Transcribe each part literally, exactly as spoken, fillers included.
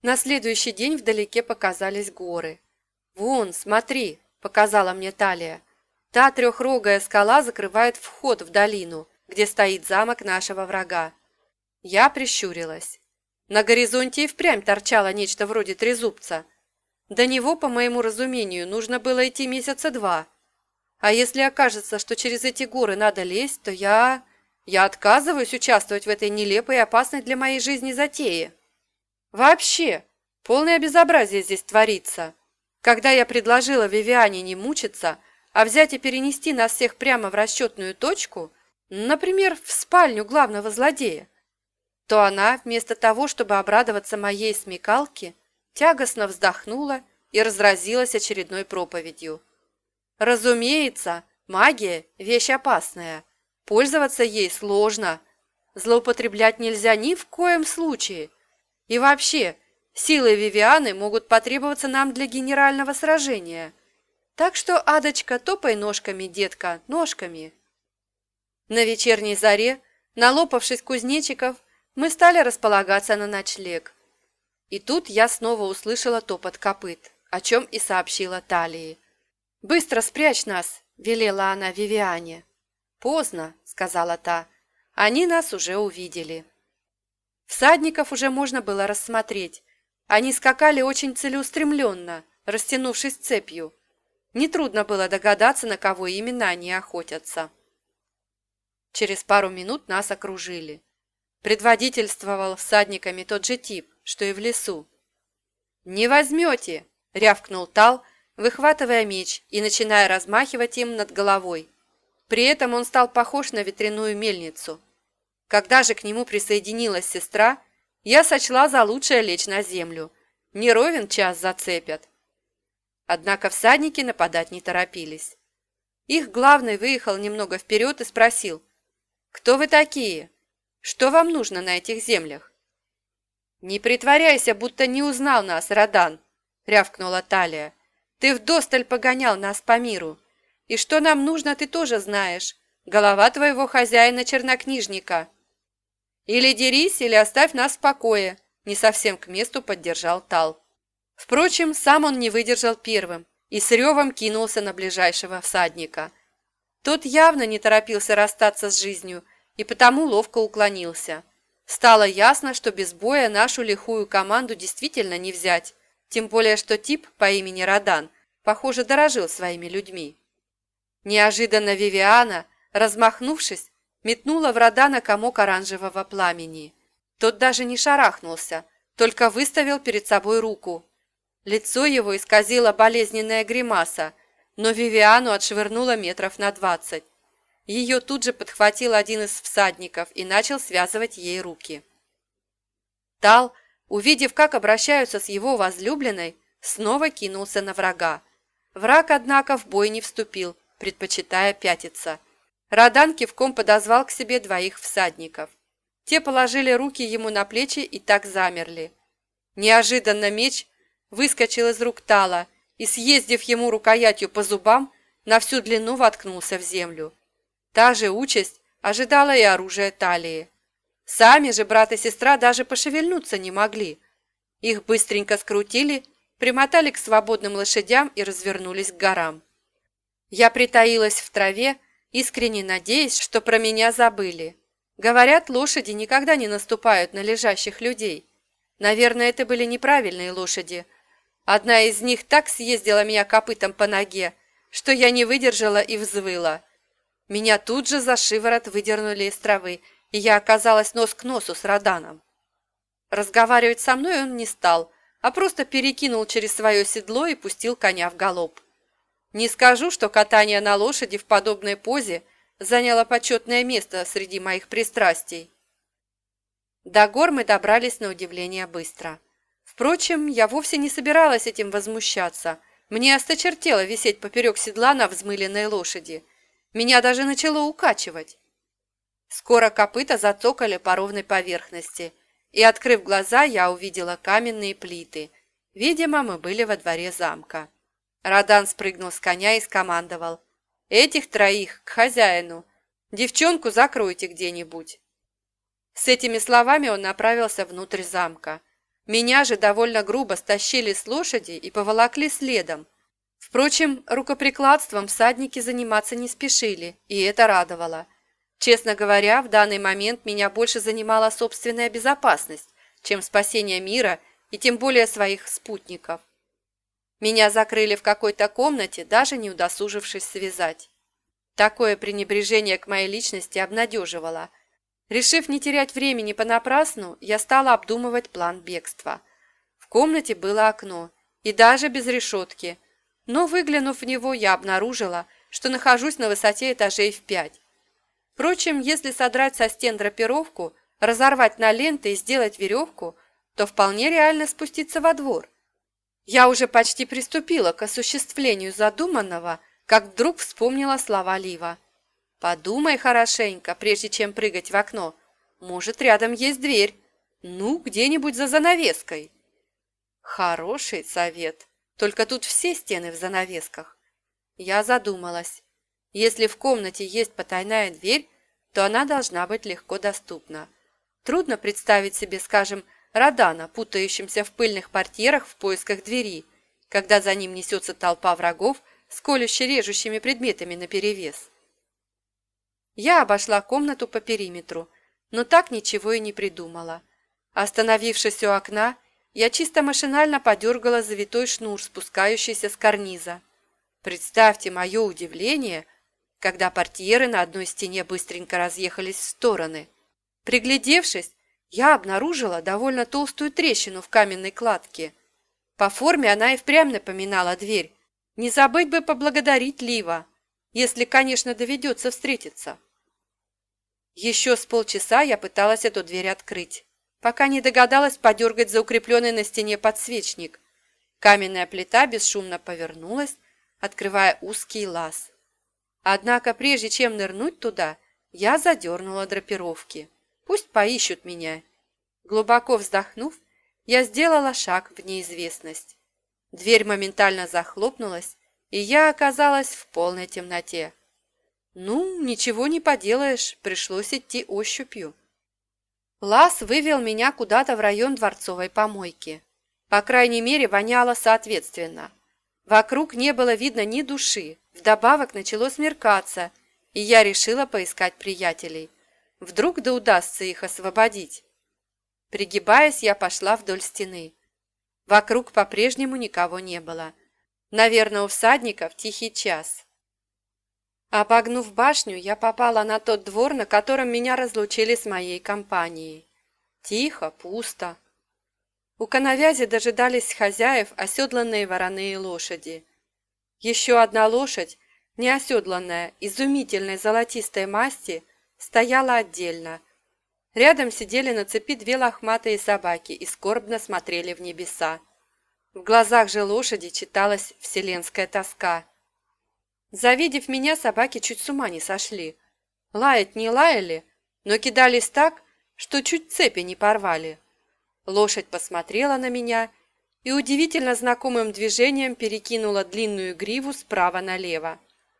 На следующий день вдалеке показались горы. «Вон, смотри!» – показала мне Талия. «Та трехрогая скала закрывает вход в долину, где стоит замок нашего врага». Я прищурилась. На горизонте и впрямь торчало нечто вроде трезубца. До него, по моему разумению, нужно было идти месяца два. А если окажется, что через эти горы надо лезть, то я... Я отказываюсь участвовать в этой нелепой и опасной для моей жизни затее. Вообще, полное безобразие здесь творится. Когда я предложила Вивиане не мучиться, а взять и перенести нас всех прямо в расчетную точку, например, в спальню главного злодея, то она, вместо того, чтобы обрадоваться моей смекалке, тягостно вздохнула и разразилась очередной проповедью. Разумеется, магия – вещь опасная. Пользоваться ей сложно. Злоупотреблять нельзя ни в коем случае. И вообще, силы Вивианы могут потребоваться нам для генерального сражения. Так что, Адочка, топай ножками, детка, ножками. На вечерней заре, налопавшись кузнечиков, мы стали располагаться на ночлег. И тут я снова услышала топот копыт, о чем и сообщила Талии. «Быстро спрячь нас!» – велела она Вивиане. «Поздно», – сказала та, – «они нас уже увидели». Всадников уже можно было рассмотреть. Они скакали очень целеустремленно, растянувшись цепью. Нетрудно было догадаться, на кого именно они охотятся. Через пару минут нас окружили. Предводительствовал всадниками тот же тип, что и в лесу. «Не возьмете!» – рявкнул Тал, выхватывая меч и начиная размахивать им над головой. При этом он стал похож на ветряную мельницу. Когда же к нему присоединилась сестра, я сочла за лучшее лечь на землю. Не ровен час зацепят. Однако всадники нападать не торопились. Их главный выехал немного вперед и спросил: «Кто вы такие? Что вам нужно на этих землях?» «Не притворяйся, будто не узнал нас, Радан», — рявкнула Талия. «Ты вдосталь погонял нас по миру. И что нам нужно, ты тоже знаешь. Голова твоего хозяина-чернокнижника. Или дерись, или оставь нас в покое», — не совсем к месту поддержал Тал. Впрочем, сам он не выдержал первым и с ревом кинулся на ближайшего всадника. Тот явно не торопился расстаться с жизнью и потому ловко уклонился. Стало ясно, что без боя нашу лихую команду действительно не взять, тем более что тип по имени Радан, похоже, дорожил своими людьми. Неожиданно Вивиана, размахнувшись, метнула в Радана комок оранжевого пламени. Тот даже не шарахнулся, только выставил перед собой руку. Лицо его исказило болезненная гримаса, но Вивиану отшвырнуло метров на двадцать. Ее тут же подхватил один из всадников и начал связывать ей руки. Тал, увидев, как обращаются с его возлюбленной, снова кинулся на врага. Враг, однако, в бой не вступил, предпочитая пятиться. Радан кивком подозвал к себе двоих всадников. Те положили руки ему на плечи и так замерли. Неожиданно меч выскочил из рук Тала и, съездив ему рукоятью по зубам, на всю длину воткнулся в землю. Та же участь ожидала и оружие Талии. Сами же брат и сестра даже пошевельнуться не могли. Их быстренько скрутили, примотали к свободным лошадям и развернулись к горам. Я притаилась в траве, искренне надеясь, что про меня забыли. Говорят, лошади никогда не наступают на лежащих людей. Наверное, это были неправильные лошади. Одна из них так съездила меня копытом по ноге, что я не выдержала и взвыла. Меня тут же за шиворот выдернули из травы, и я оказалась нос к носу с Раданом. Разговаривать со мной он не стал, а просто перекинул через свое седло и пустил коня в галоп. Не скажу, что катание на лошади в подобной позе заняло почетное место среди моих пристрастий. До гор мы добрались на удивление быстро. Впрочем, я вовсе не собиралась этим возмущаться. Мне осточертело висеть поперек седла на взмыленной лошади. Меня даже начало укачивать. Скоро копыта зацокали по ровной поверхности, и, открыв глаза, я увидела каменные плиты. Видимо, мы были во дворе замка. Радан спрыгнул с коня и скомандовал: «Этих троих к хозяину. Девчонку закройте где-нибудь». С этими словами он направился внутрь замка. Меня же довольно грубо стащили с лошади и поволокли следом. Впрочем, рукоприкладством всадники заниматься не спешили, и это радовало. Честно говоря, в данный момент меня больше занимала собственная безопасность, чем спасение мира и тем более своих спутников. Меня закрыли в какой-то комнате, даже не удосужившись связать. Такое пренебрежение к моей личности обнадеживало. Решив не терять времени понапрасну, я стала обдумывать план бегства. В комнате было окно, и даже без решетки, но, выглянув в него, я обнаружила, что нахожусь на высоте этажей в пять. Впрочем, если содрать со стен драпировку, разорвать на ленты и сделать веревку, то вполне реально спуститься во двор. Я уже почти приступила к осуществлению задуманного, как вдруг вспомнила слова Лива. «Подумай хорошенько, прежде чем прыгать в окно. Может, рядом есть дверь. Ну, где-нибудь за занавеской». Хороший совет. Только тут все стены в занавесках. Я задумалась. Если в комнате есть потайная дверь, то она должна быть легко доступна. Трудно представить себе, скажем, Родана, путающимся в пыльных портьерах в поисках двери, когда за ним несется толпа врагов с колюще-режущими предметами наперевес. Я обошла комнату по периметру, но так ничего и не придумала. Остановившись у окна, я чисто машинально подергала завитой шнур, спускающийся с карниза. Представьте мое удивление, когда портьеры на одной стене быстренько разъехались в стороны. Приглядевшись, я обнаружила довольно толстую трещину в каменной кладке. По форме она и впрямь напоминала дверь. Не забыть бы поблагодарить Лива, если, конечно, доведется встретиться. Еще с полчаса я пыталась эту дверь открыть, пока не догадалась подергать за укрепленный на стене подсвечник. Каменная плита бесшумно повернулась, открывая узкий лаз. Однако, прежде чем нырнуть туда, я задернула драпировки. Пусть поищут меня. Глубоко вздохнув, я сделала шаг в неизвестность. Дверь моментально захлопнулась, и я оказалась в полной темноте. Ну, ничего не поделаешь, пришлось идти ощупью. Лаз вывел меня куда-то в район дворцовой помойки. По крайней мере, воняло соответственно. Вокруг не было видно ни души, вдобавок начало смеркаться, и я решила поискать приятелей. Вдруг да удастся их освободить. Пригибаясь, я пошла вдоль стены. Вокруг по-прежнему никого не было. Наверное, у всадников тихий час. Обогнув башню, я попала на тот двор, на котором меня разлучили с моей компанией. Тихо, пусто. У коновязи дожидались хозяев оседланные вороные лошади. Еще одна лошадь, неоседланная, изумительной золотистой масти, стояла отдельно. Рядом сидели на цепи две лохматые собаки и скорбно смотрели в небеса. В глазах же лошади читалась вселенская тоска. Завидев меня, собаки чуть с ума не сошли. Лаять не лаяли, но кидались так, что чуть цепи не порвали. Лошадь посмотрела на меня и удивительно знакомым движением перекинула длинную гриву справа налево.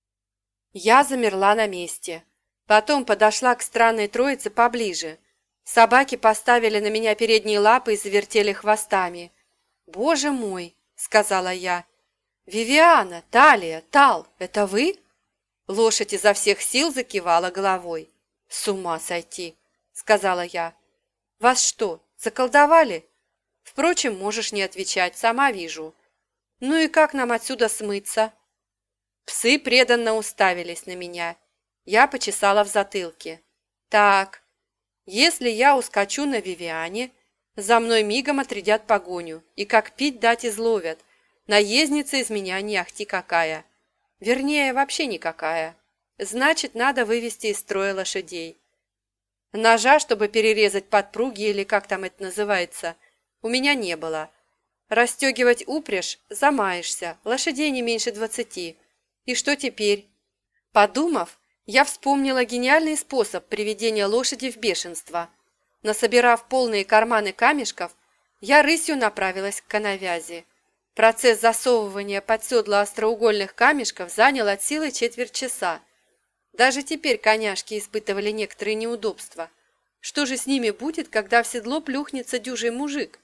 Я замерла на месте. Потом подошла к странной троице поближе. Собаки поставили на меня передние лапы и завертели хвостами. «Боже мой!» — сказала я. «Вивиана, Талия, Тал, это вы?» Лошадь изо всех сил закивала головой. «С ума сойти!» — сказала я. «Вас что, заколдовали? Впрочем, можешь не отвечать, сама вижу. Ну и как нам отсюда смыться?» Псы преданно уставились на меня. Я почесала в затылке. «Так, если я ускочу на Вивиане, за мной мигом отрядят погоню и как пить дать изловят. Наездница из меня не ахти какая. Вернее, вообще никакая. Значит, надо вывести из строя лошадей. Ножа, чтобы перерезать подпруги или как там это называется, у меня не было. Расстегивать упряжь – замаешься, лошадей не меньше двадцати. И что теперь?» Подумав, я вспомнила гениальный способ приведения лошади в бешенство. Насобирав полные карманы камешков, я рысью направилась к коновязи. Процесс засовывания под седло остроугольных камешков занял от силы четверть часа. Даже теперь коняшки испытывали некоторые неудобства. Что же с ними будет, когда в седло плюхнется дюжий мужик?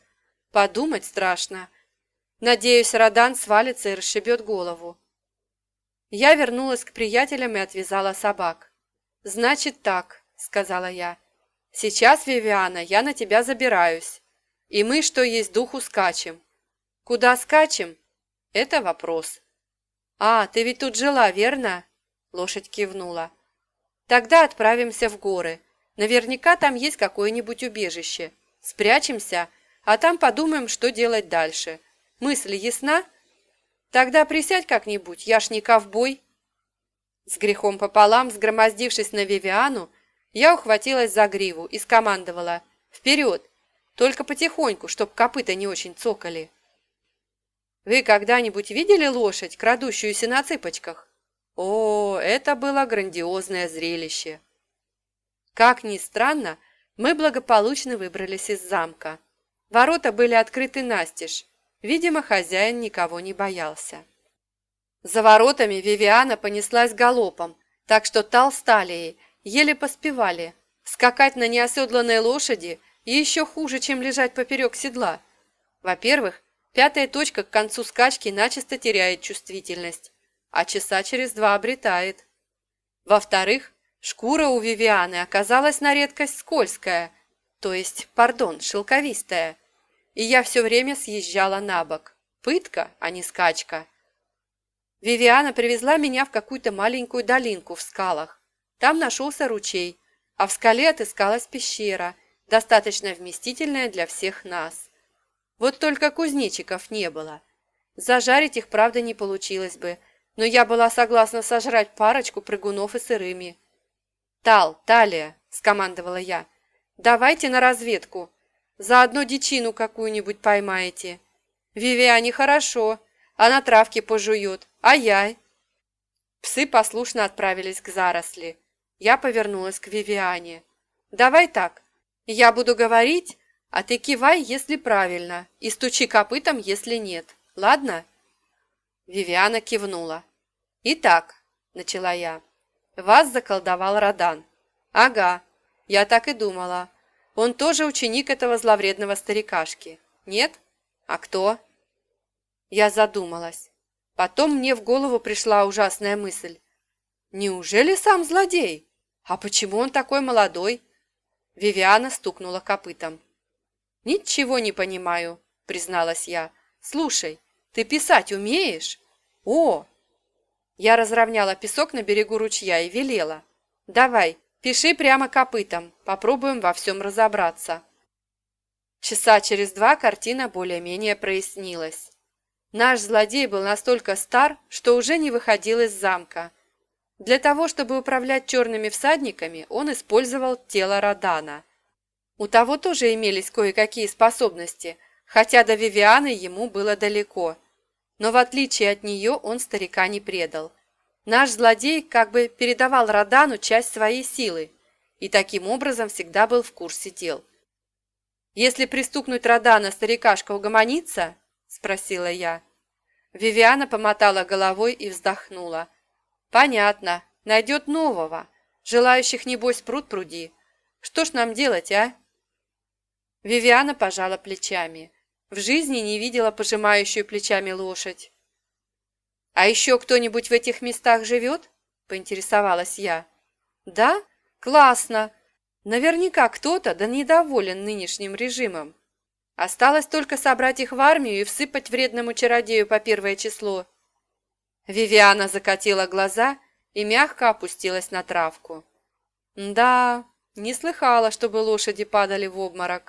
Подумать страшно. Надеюсь, Радан свалится и расшибет голову. Я вернулась к приятелям и отвязала собак. «Значит так», — сказала я. «Сейчас, Вивиана, я на тебя забираюсь. И мы, что есть духу, скачем. Куда скачем? Это вопрос». «А, ты ведь тут жила, верно?» Лошадь кивнула. «Тогда отправимся в горы. Наверняка там есть какое-нибудь убежище. Спрячемся, а там подумаем, что делать дальше. Мысль ясна? Тогда присядь как-нибудь, я ж не ковбой». С грехом пополам, сгромоздившись на Вивиану, я ухватилась за гриву и скомандовала: «Вперед! Только потихоньку, чтоб копыта не очень цокали». Вы когда-нибудь видели лошадь, крадущуюся на цыпочках? О, это было грандиозное зрелище. Как ни странно, мы благополучно выбрались из замка. Ворота были открыты настежь. Видимо, хозяин никого не боялся. За воротами Вивиана понеслась галопом, так что Тал с Талией еле поспевали. Скакать на неоседланной лошади еще хуже, чем лежать поперек седла. Во-первых, пятая точка к концу скачки начисто теряет чувствительность, а часа через два обретает. Во-вторых, шкура у Вивианы оказалась на редкость скользкая, то есть, пардон, шелковистая, и я все время съезжала на бок. Пытка, а не скачка. Вивиана привезла меня в какую-то маленькую долинку в скалах. Там нашелся ручей, а в скале отыскалась пещера, достаточно вместительная для всех нас. Вот только кузнечиков не было. Зажарить их, правда, не получилось бы, но я была согласна сожрать парочку прыгунов и сырыми. «Тал, Талия», — скомандовала я, — «давайте на разведку. Заодно дичину какую-нибудь поймаете. Вивиане хорошо, она травки пожует, а я...» Псы послушно отправились к заросли. Я повернулась к Вивиане. «Давай так, я буду говорить, а ты кивай, если правильно, и стучи копытом, если нет. Ладно?» Вивиана кивнула. «Итак», — начала я, — «вас заколдовал Радан». «Ага, я так и думала. Он тоже ученик этого зловредного старикашки. Нет? А кто?» Я задумалась. Потом мне в голову пришла ужасная мысль. «Неужели сам злодей? А почему он такой молодой?» Вивиана стукнула копытом. «Ничего не понимаю», — призналась я. «Слушай, ты писать умеешь?» «О!» Я разровняла песок на берегу ручья и велела. «Давай, пиши прямо копытом, попробуем во всем разобраться». Часа через два картина более-менее прояснилась. Наш злодей был настолько стар, что уже не выходил из замка. Для того, чтобы управлять черными всадниками, он использовал тело Радана. У того тоже имелись кое-какие способности, хотя до Вивианы ему было далеко. Но в отличие от нее он старика не предал. Наш злодей как бы передавал Радану часть своей силы и таким образом всегда был в курсе дел. «Если пристукнуть Радана, старикашка угомонится?» – спросила я. Вивиана помотала головой и вздохнула. «Понятно, найдет нового. Желающих, небось, пруд пруди. Что ж нам делать, а?» Вивиана пожала плечами. В жизни не видела пожимающую плечами лошадь. «А еще кто-нибудь в этих местах живет?» – поинтересовалась я. «Да? Классно! Наверняка кто-то да недоволен нынешним режимом. Осталось только собрать их в армию и всыпать вредному чародею по первое число». Вивиана закатила глаза и мягко опустилась на травку. «Да, не слыхала, чтобы лошади падали в обморок».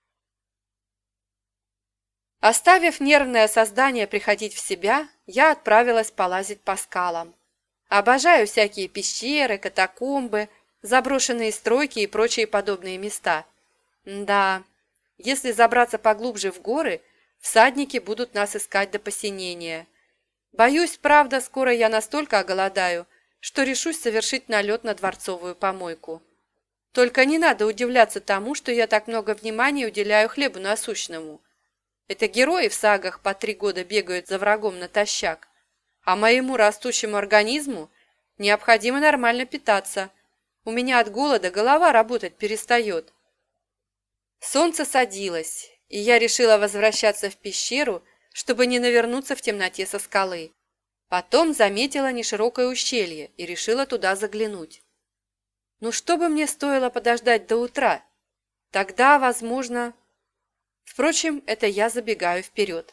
Оставив нервное создание приходить в себя, я отправилась полазить по скалам. Обожаю всякие пещеры, катакомбы, заброшенные стройки и прочие подобные места. Да, если забраться поглубже в горы, всадники будут нас искать до посинения. Боюсь, правда, скоро я настолько оголодаю, что решусь совершить налет на дворцовую помойку. Только не надо удивляться тому, что я так много внимания уделяю хлебу насущному. Это герои в сагах по три года бегают за врагом натощак, а моему растущему организму необходимо нормально питаться. У меня от голода голова работать перестает. Солнце садилось, и я решила возвращаться в пещеру, чтобы не навернуться в темноте со скалы. Потом заметила неширокое ущелье и решила туда заглянуть. Ну что бы мне стоило подождать до утра? Тогда, возможно... Впрочем, это я забегаю вперед.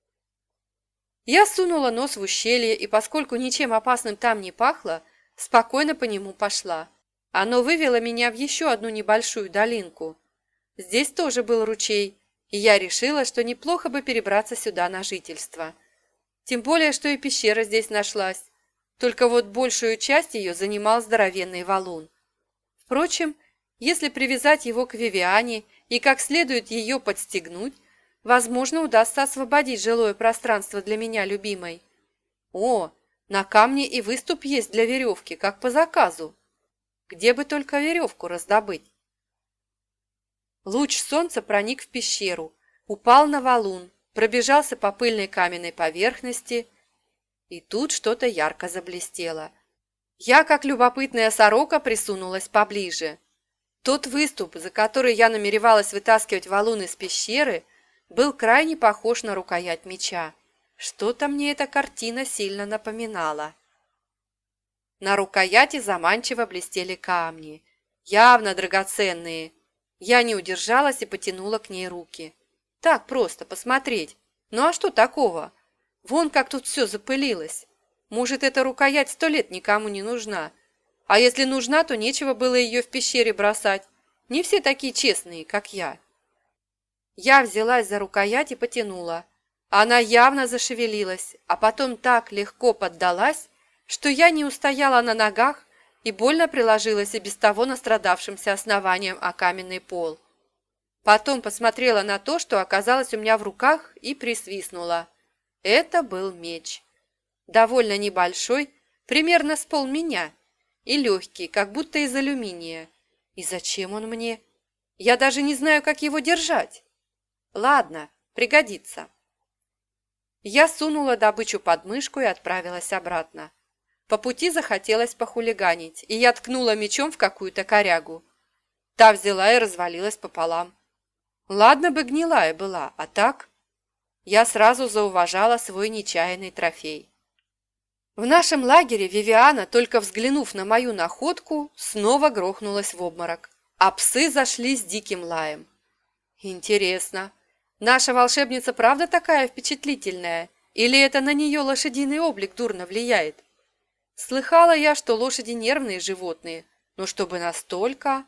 Я сунула нос в ущелье, и поскольку ничем опасным там не пахло, спокойно по нему пошла. Оно вывело меня в еще одну небольшую долинку. Здесь тоже был ручей, и я решила, что неплохо бы перебраться сюда на жительство. Тем более, что и пещера здесь нашлась. Только вот большую часть ее занимал здоровенный валун. Впрочем, если привязать его к Вивиане и как следует ее подстегнуть, возможно, удастся освободить жилое пространство для меня любимой. О, на камне и выступ есть для веревки, как по заказу. Где бы только веревку раздобыть? Луч солнца проник в пещеру, упал на валун, пробежался по пыльной каменной поверхности, и тут что-то ярко заблестело. Я, как любопытная сорока, присунулась поближе. Тот выступ, за который я намеревалась вытаскивать валун из пещеры, был крайне похож на рукоять меча. Что-то мне эта картина сильно напоминала. На рукояти заманчиво блестели камни, явно драгоценные. Я не удержалась и потянула к ней руки. Так просто посмотреть. Ну а что такого? Вон как тут все запылилось. Может, эта рукоять сто лет никому не нужна. А если нужна, то нечего было ее в пещере бросать. Не все такие честные, как я. Я взялась за рукоять и потянула. Она явно зашевелилась, а потом так легко поддалась, что я не устояла на ногах и больно приложилась и без того настрадавшимся основанием о каменный пол. Потом посмотрела на то, что оказалось у меня в руках, и присвистнула. Это был меч. Довольно небольшой, примерно с пол меня, и легкий, как будто из алюминия. И зачем он мне? Я даже не знаю, как его держать. Ладно, пригодится. Я сунула добычу под мышку и отправилась обратно. По пути захотелось похулиганить, и я ткнула мечом в какую-то корягу. Та взяла и развалилась пополам. Ладно бы гнилая была, а так... Я сразу зауважала свой нечаянный трофей. В нашем лагере Вивиана, только взглянув на мою находку, снова грохнулась в обморок, а псы зашли с диким лаем. Интересно, наша волшебница правда такая впечатлительная, или это на нее лошадиный облик дурно влияет? Слыхала я, что лошади нервные животные, но чтобы настолько...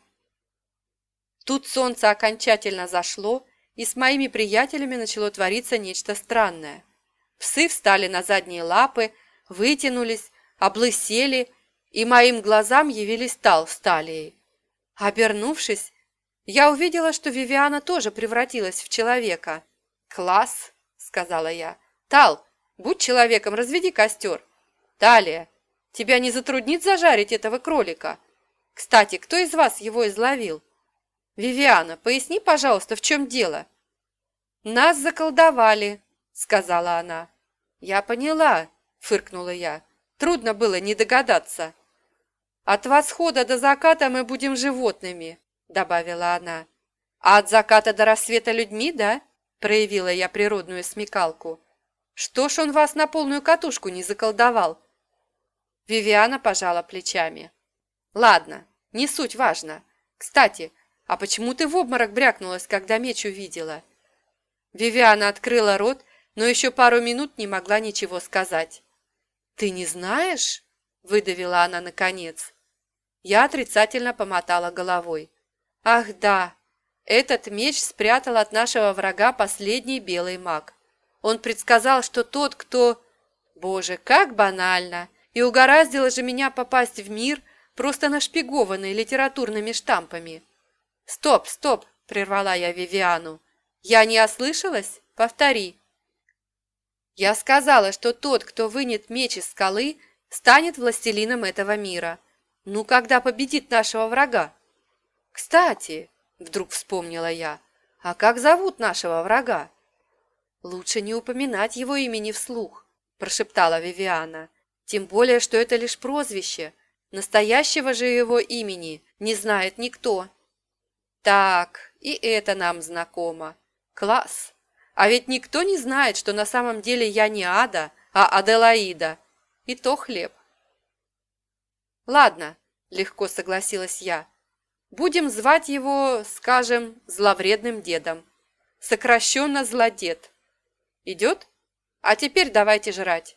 Тут солнце окончательно зашло, и с моими приятелями начало твориться нечто странное. Псы встали на задние лапы, вытянулись, облысели, и моим глазам явились Тал с Талией. Обернувшись, я увидела, что Вивиана тоже превратилась в человека. «Класс!» — сказала я. «Тал, будь человеком, разведи костер. Талия, тебя не затруднит зажарить этого кролика? Кстати, кто из вас его изловил? Вивиана, поясни, пожалуйста, в чем дело?» «Нас заколдовали», — сказала она. «Я поняла», — фыркнула я. «Трудно было не догадаться». «От восхода до заката мы будем животными», — добавила она. «А от заката до рассвета людьми, да?» — проявила я природную смекалку. «Что ж он вас на полную катушку не заколдовал?» Вивиана пожала плечами. «Ладно, не суть важно. Кстати, а почему ты в обморок брякнулась, когда меч увидела?» Вивиана открыла рот, но еще пару минут не могла ничего сказать. «Ты не знаешь?» – выдавила она наконец. Я отрицательно помотала головой. «Ах да, этот меч спрятал от нашего врага последний белый маг. Он предсказал, что тот, кто... Боже, как банально! И угораздило же меня попасть в мир, просто нашпигованный литературными штампами». «Стоп, стоп!» – прервала я Вивиану. «Я не ослышалась? Повтори». «Я сказала, что тот, кто вынет меч из скалы, станет властелином этого мира. Ну, когда победит нашего врага?» «Кстати», – вдруг вспомнила я, – «а как зовут нашего врага?» «Лучше не упоминать его имени вслух», – прошептала Вивиана. «Тем более, что это лишь прозвище. Настоящего же его имени не знает никто». «Так, и это нам знакомо. Класс! А ведь никто не знает, что на самом деле я не Ада, а Аделаида. И то хлеб. Ладно, легко согласилась я. Будем звать его, скажем, зловредным дедом. Сокращенно злодед. Идет? А теперь давайте жрать.